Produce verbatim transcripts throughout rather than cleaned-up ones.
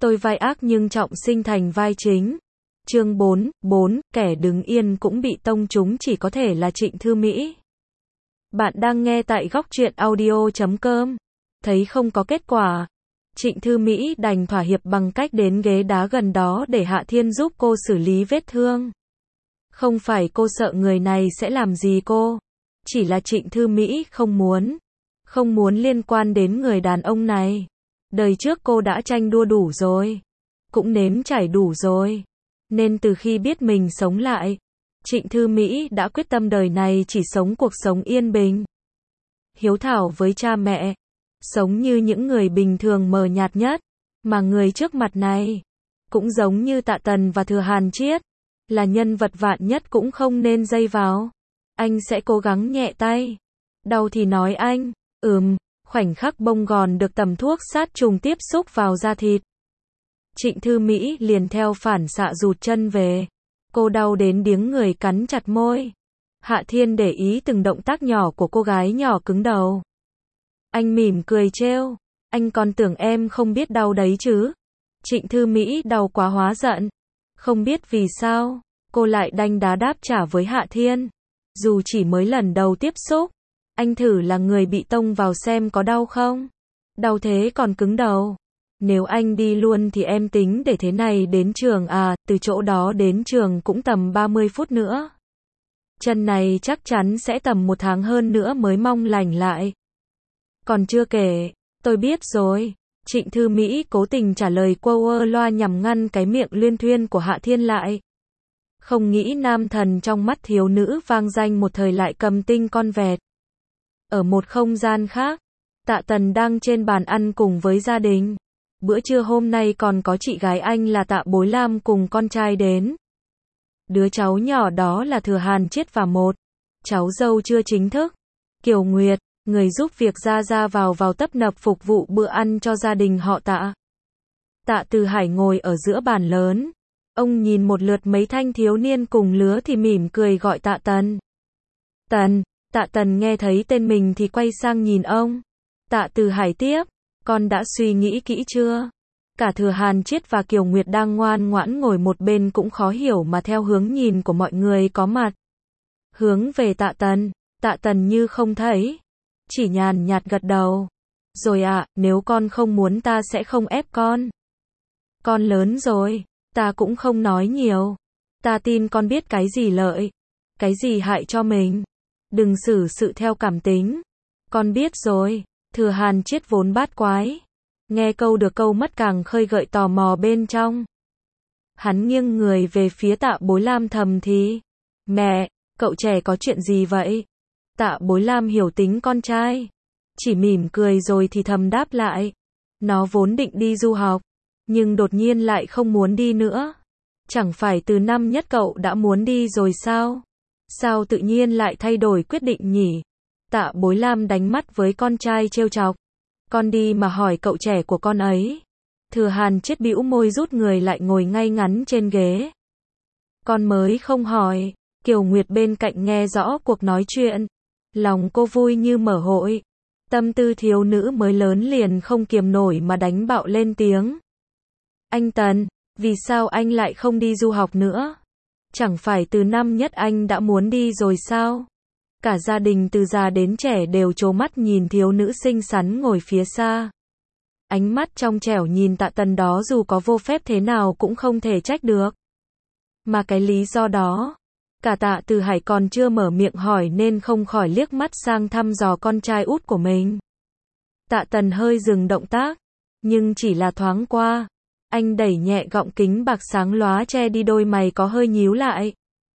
Tôi vai ác nhưng trọng sinh thành vai chính. Chương bốn, bốn, kẻ đứng yên cũng bị tông trúng chỉ có thể là Trịnh Thư Mỹ. Bạn đang nghe tại góc truyện audio chấm com. Thấy không có kết quả, Trịnh Thư Mỹ đành thỏa hiệp bằng cách đến ghế đá gần đó để Hạ Thiên giúp cô xử lý vết thương. Không phải cô sợ người này sẽ làm gì cô, chỉ là Trịnh Thư Mỹ không muốn, không muốn liên quan đến người đàn ông này. Đời trước cô đã tranh đua đủ rồi, cũng nếm trải đủ rồi, nên từ khi biết mình sống lại, Trịnh Thư Mỹ đã quyết tâm đời này chỉ sống cuộc sống yên bình, hiếu thảo với cha mẹ, sống như những người bình thường mờ nhạt nhất, mà người trước mặt này, cũng giống như Tạ Tần và Thừa Hàn Chiết, là nhân vật vạn nhất cũng không nên dây vào. Anh sẽ cố gắng nhẹ tay. Đau thì nói anh, ừm, khoảnh khắc bông gòn được tầm thuốc sát trùng tiếp xúc vào da thịt. Trịnh Thư Mỹ liền theo phản xạ rụt chân về. Cô đau đến điếng người cắn chặt môi. Hạ Thiên để ý từng động tác nhỏ của cô gái nhỏ cứng đầu. Anh mỉm cười trêu, anh còn tưởng em không biết đau đấy chứ. Trịnh Thư Mỹ đau quá hóa giận. Không biết vì sao, cô lại đanh đá đáp trả với Hạ Thiên. Dù chỉ mới lần đầu tiếp xúc, anh thử là người bị tông vào xem có đau không. Đau thế còn cứng đầu. Nếu anh đi luôn thì em tính để thế này đến trường à, từ chỗ đó đến trường cũng tầm ba mươi phút nữa. Chân này chắc chắn sẽ tầm một tháng hơn nữa mới mong lành lại. Còn chưa kể, tôi biết rồi. Trịnh Thư Mỹ cố tình trả lời quơ loa nhằm ngăn cái miệng luyên thuyên của Hạ Thiên lại. Không nghĩ nam thần trong mắt thiếu nữ vang danh một thời lại cầm tinh con vẹt. Ở một không gian khác, Tạ Tần đang trên bàn ăn cùng với gia đình. Bữa trưa hôm nay còn có chị gái anh là Tạ Bối Lam cùng con trai đến. Đứa cháu nhỏ đó là Thừa Hàn Chiết và một cháu dâu chưa chính thức, Kiều Nguyệt, người giúp việc ra ra vào vào tấp nập phục vụ bữa ăn cho gia đình họ Tạ. Tạ Từ Hải ngồi ở giữa bàn lớn. Ông nhìn một lượt mấy thanh thiếu niên cùng lứa thì mỉm cười gọi Tạ Tần. Tần, Tạ Tần nghe thấy tên mình thì quay sang nhìn ông. Tạ Từ Hải tiếp, con đã suy nghĩ kỹ chưa? Cả Thừa Hàn Chiết và Kiều Nguyệt đang ngoan ngoãn ngồi một bên cũng khó hiểu mà theo hướng nhìn của mọi người có mặt. Hướng về Tạ Tần, Tạ Tần như không thấy, chỉ nhàn nhạt gật đầu. Rồi ạ, à, nếu con không muốn ta sẽ không ép con. Con lớn rồi, ta cũng không nói nhiều. Ta tin con biết cái gì lợi, cái gì hại cho mình. Đừng xử sự theo cảm tính. Con biết rồi. Thừa Hàn Chiết vốn bát quái, nghe câu được câu mất càng khơi gợi tò mò bên trong. Hắn nghiêng người về phía Tạ Bối Lam thầm thì. Mẹ, cậu trẻ có chuyện gì vậy? Tạ Bối Lam hiểu tính con trai, chỉ mỉm cười rồi thì thầm đáp lại. Nó vốn định đi du học, nhưng đột nhiên lại không muốn đi nữa. Chẳng phải từ năm nhất cậu đã muốn đi rồi sao? Sao tự nhiên lại thay đổi quyết định nhỉ? Tạ Bối Lam đánh mắt với con trai trêu chọc. Con đi mà hỏi cậu trẻ của con ấy. Thừa Hàn Chiết bĩu môi rút người lại ngồi ngay ngắn trên ghế. Con mới không hỏi. Kiều Nguyệt bên cạnh nghe rõ cuộc nói chuyện. Lòng cô vui như mở hội. Tâm tư thiếu nữ mới lớn liền không kiềm nổi mà đánh bạo lên tiếng. Anh Tần, vì sao anh lại không đi du học nữa? Chẳng phải từ năm nhất anh đã muốn đi rồi sao? Cả gia đình từ già đến trẻ đều trố mắt nhìn thiếu nữ xinh xắn ngồi phía xa. Ánh mắt trong trẻo nhìn Tạ Tần đó dù có vô phép thế nào cũng không thể trách được. Mà cái lý do đó, cả Tạ Từ Hải còn chưa mở miệng hỏi nên không khỏi liếc mắt sang thăm dò con trai út của mình. Tạ Tần hơi dừng động tác, nhưng chỉ là thoáng qua. Anh đẩy nhẹ gọng kính bạc sáng lóa che đi đôi mày có hơi nhíu lại.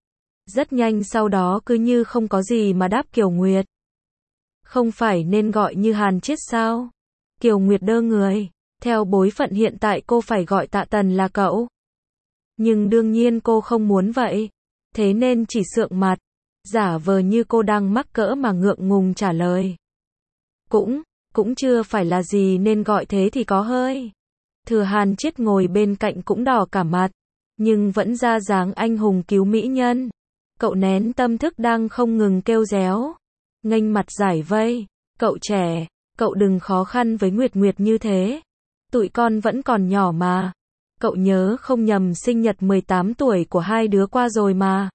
Rất nhanh sau đó cứ như không có gì mà đáp Kiều Nguyệt. Không phải nên gọi như Hàn Chiết sao? Kiều Nguyệt đơ người. Theo bối phận hiện tại cô phải gọi Tạ Tần là cậu. Nhưng đương nhiên cô không muốn vậy. Thế nên chỉ sượng mặt, giả vờ như cô đang mắc cỡ mà ngượng ngùng trả lời. Cũng, cũng chưa phải là gì nên gọi thế thì có hơi. Thừa Hàn Chiết ngồi bên cạnh cũng đỏ cả mặt, nhưng vẫn ra dáng anh hùng cứu mỹ nhân. Cậu nén tâm thức đang không ngừng kêu réo, nghênh mặt giải vây. Cậu trẻ, cậu đừng khó khăn với Nguyệt Nguyệt như thế. Tụi con vẫn còn nhỏ mà. Cậu nhớ không nhầm sinh nhật mười tám tuổi của hai đứa qua rồi mà.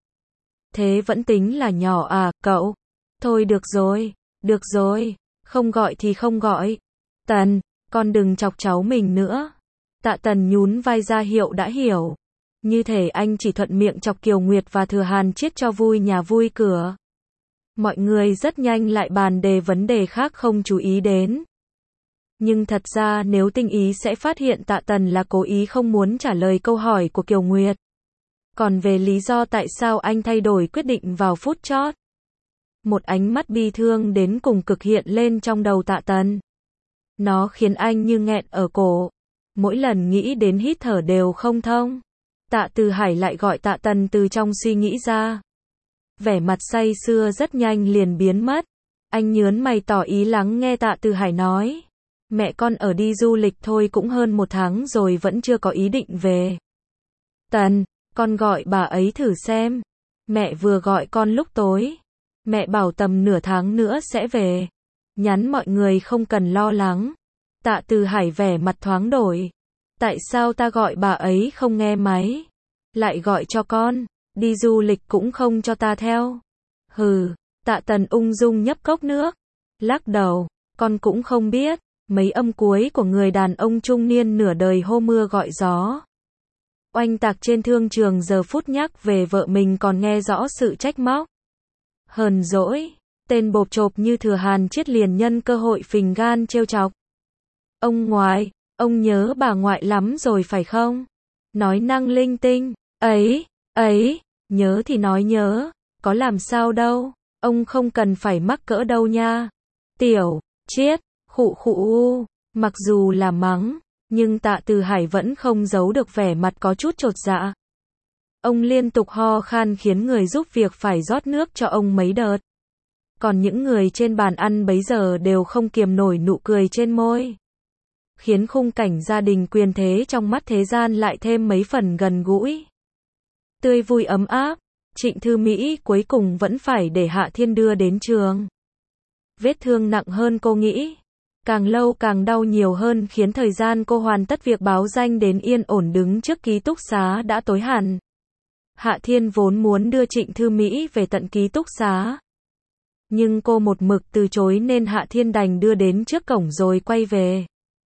Thế vẫn tính là nhỏ à, cậu? Thôi được rồi, được rồi, không gọi thì không gọi. Tần, con đừng chọc cháu mình nữa. Tạ Tần nhún vai ra hiệu đã hiểu. Như thể anh chỉ thuận miệng chọc Kiều Nguyệt và Thừa Hàn Chiết cho vui nhà vui cửa. Mọi người rất nhanh lại bàn đề vấn đề khác không chú ý đến. Nhưng thật ra nếu tinh ý sẽ phát hiện Tạ Tần là cố ý không muốn trả lời câu hỏi của Kiều Nguyệt. Còn về lý do tại sao anh thay đổi quyết định vào phút chót, một ánh mắt bi thương đến cùng cực hiện lên trong đầu Tạ Tần. Nó khiến anh như nghẹn ở cổ. Mỗi lần nghĩ đến hít thở đều không thông. Tạ Từ Hải lại gọi Tạ Tần từ trong suy nghĩ ra. Vẻ mặt say sưa rất nhanh liền biến mất. Anh nhớn mày tỏ ý lắng nghe Tạ Từ Hải nói. Mẹ con ở đi du lịch thôi cũng hơn một tháng rồi vẫn chưa có ý định về. Tần, con gọi bà ấy thử xem. Mẹ vừa gọi con lúc tối. Mẹ bảo tầm nửa tháng nữa sẽ về. Nhắn mọi người không cần lo lắng. Tạ Từ Hải vẻ mặt thoáng đổi. Tại sao ta gọi bà ấy không nghe máy? Lại gọi cho con. Đi du lịch cũng không cho ta theo. Hừ, Tạ Tần ung dung nhấp cốc nước. Lắc đầu, con cũng không biết. Mấy âm cuối của người đàn ông trung niên nửa đời hô mưa gọi gió. Oanh tạc trên thương trường giờ phút nhắc về vợ mình còn nghe rõ sự trách móc. Hờn dỗi, tên bộp chộp như Thừa Hàn Chiết liền nhân cơ hội phình gan trêu chọc. Ông ngoại, ông nhớ bà ngoại lắm rồi phải không? Nói năng linh tinh, ấy, ấy, nhớ thì nói nhớ, có làm sao đâu, ông không cần phải mắc cỡ đâu nha. Tiểu, Chiết, khụ khụ u, mặc dù là mắng, nhưng Tạ Từ Hải vẫn không giấu được vẻ mặt có chút chột dạ. Ông liên tục ho khan khiến người giúp việc phải rót nước cho ông mấy đợt. Còn những người trên bàn ăn bấy giờ đều không kiềm nổi nụ cười trên môi. Khiến khung cảnh gia đình quyền thế trong mắt thế gian lại thêm mấy phần gần gũi. Tươi vui ấm áp, Trịnh Thư Mỹ cuối cùng vẫn phải để Hạ Thiên đưa đến trường. Vết thương nặng hơn cô nghĩ. Càng lâu càng đau nhiều hơn khiến thời gian cô hoàn tất việc báo danh đến yên ổn đứng trước ký túc xá đã tối hẳn. Hạ Thiên vốn muốn đưa Trịnh Thư Mỹ về tận ký túc xá. Nhưng cô một mực từ chối nên Hạ Thiên đành đưa đến trước cổng rồi quay về.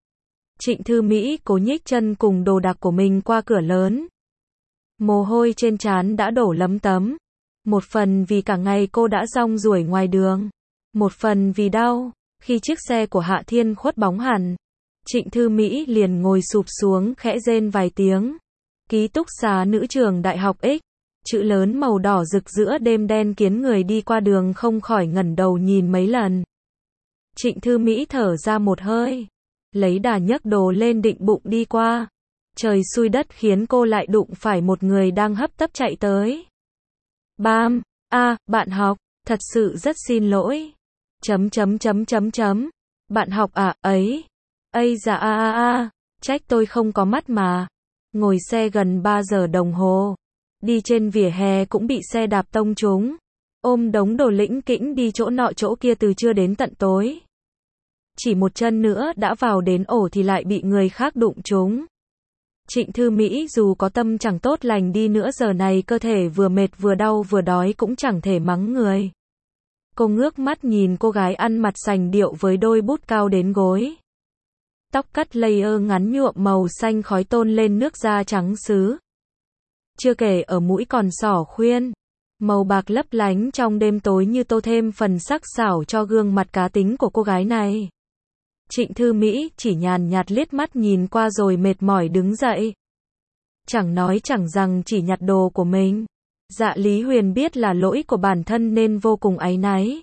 Trịnh Thư Mỹ cố nhích chân cùng đồ đạc của mình qua cửa lớn. Mồ hôi trên trán đã đổ lấm tấm. Một phần vì cả ngày cô đã rong ruổi ngoài đường. Một phần vì đau. Khi chiếc xe của Hạ Thiên khuất bóng hẳn, Trịnh Thư Mỹ liền ngồi sụp xuống khẽ rên vài tiếng. Ký túc xá nữ trường Đại học X, chữ lớn màu đỏ rực giữa đêm đen khiến người đi qua đường không khỏi ngẩng đầu nhìn mấy lần. Trịnh Thư Mỹ thở ra một hơi, lấy đà nhấc đồ lên định bụng đi qua. Trời xui đất khiến cô lại đụng phải một người đang hấp tấp chạy tới. Bam, a, à, bạn học, thật sự rất xin lỗi. Chấm chấm chấm chấm chấm. Bạn học à, ấy. Ây da a a a, trách tôi không có mắt mà. Ngồi xe gần ba giờ đồng hồ. Đi trên vỉa hè cũng bị xe đạp tông trúng. Ôm đống đồ lĩnh kĩnh đi chỗ nọ chỗ kia từ trưa đến tận tối. Chỉ một chân nữa đã vào đến ổ thì lại bị người khác đụng trúng. Trịnh Thư Mỹ dù có tâm chẳng tốt lành đi nữa giờ này cơ thể vừa mệt vừa đau vừa đói cũng chẳng thể mắng người. Cô ngước mắt nhìn cô gái ăn mặc sành điệu với đôi bút cao đến gối. Tóc cắt layer ngắn nhuộm màu xanh khói tôn lên nước da trắng sứ. Chưa kể ở mũi còn xỏ khuyên. Màu bạc lấp lánh trong đêm tối như tô thêm phần sắc sảo cho gương mặt cá tính của cô gái này. Trịnh Thư Mỹ chỉ nhàn nhạt liếc mắt nhìn qua rồi mệt mỏi đứng dậy. Chẳng nói chẳng rằng chỉ nhặt đồ của mình. Dạ Lý Huyền biết là lỗi của bản thân nên vô cùng áy náy.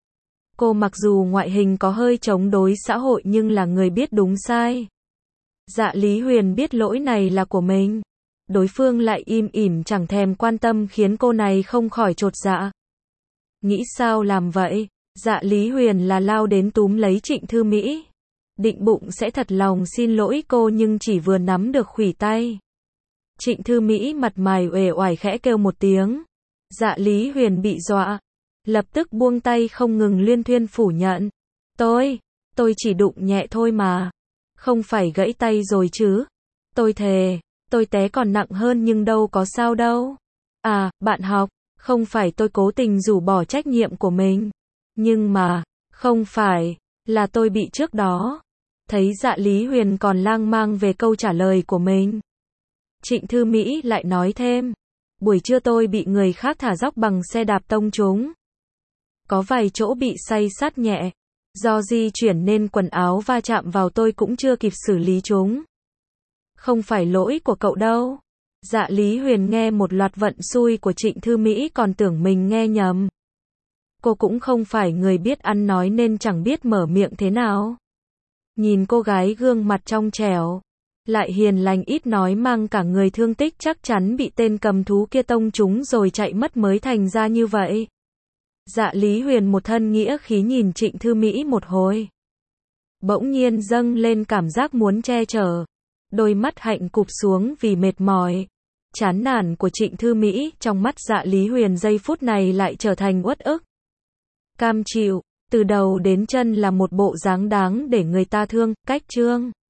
Cô mặc dù ngoại hình có hơi chống đối xã hội nhưng là người biết đúng sai. Dạ Lý Huyền biết lỗi này là của mình. Đối phương lại im ỉm chẳng thèm quan tâm khiến cô này không khỏi chột dạ. Nghĩ sao làm vậy? Dạ Lý Huyền là lao đến túm lấy Trịnh Thư Mỹ. Định bụng sẽ thật lòng xin lỗi cô nhưng chỉ vừa nắm được khuỷu tay. Trịnh Thư Mỹ mặt mày uể oải khẽ kêu một tiếng. Dạ Lý Huyền bị dọa. Lập tức buông tay không ngừng liên thuyên phủ nhận. Tôi, tôi chỉ đụng nhẹ thôi mà. Không phải gãy tay rồi chứ? Tôi thề, tôi té còn nặng hơn nhưng đâu có sao đâu. À, bạn học, không phải tôi cố tình rũ bỏ trách nhiệm của mình. Nhưng mà, không phải, là tôi bị trước đó. Thấy Dạ Lý Huyền còn lang mang về câu trả lời của mình. Trịnh Thư Mỹ lại nói thêm. Buổi trưa tôi bị người khác thả dóc bằng xe đạp tông trúng. Có vài chỗ bị xay sát nhẹ. Do di chuyển nên quần áo va chạm vào tôi cũng chưa kịp xử lý chúng. Không phải lỗi của cậu đâu. Dạ Lý Huyền nghe một loạt vận xui của Trịnh Thư Mỹ còn tưởng mình nghe nhầm. Cô cũng không phải người biết ăn nói nên chẳng biết mở miệng thế nào. Nhìn cô gái gương mặt trong trẻo, lại hiền lành ít nói mang cả người thương tích chắc chắn bị tên cầm thú kia tông trúng rồi chạy mất mới thành ra như vậy. Dạ Lý Huyền một thân nghĩa khí nhìn Trịnh Thư Mỹ một hồi. Bỗng nhiên dâng lên cảm giác muốn che chở. Đôi mắt hạnh cụp xuống vì mệt mỏi. Chán nản của Trịnh Thư Mỹ trong mắt Dạ Lý Huyền giây phút này lại trở thành uất ức. Cam chịu, từ đầu đến chân là một bộ dáng đáng để người ta thương, cách trương.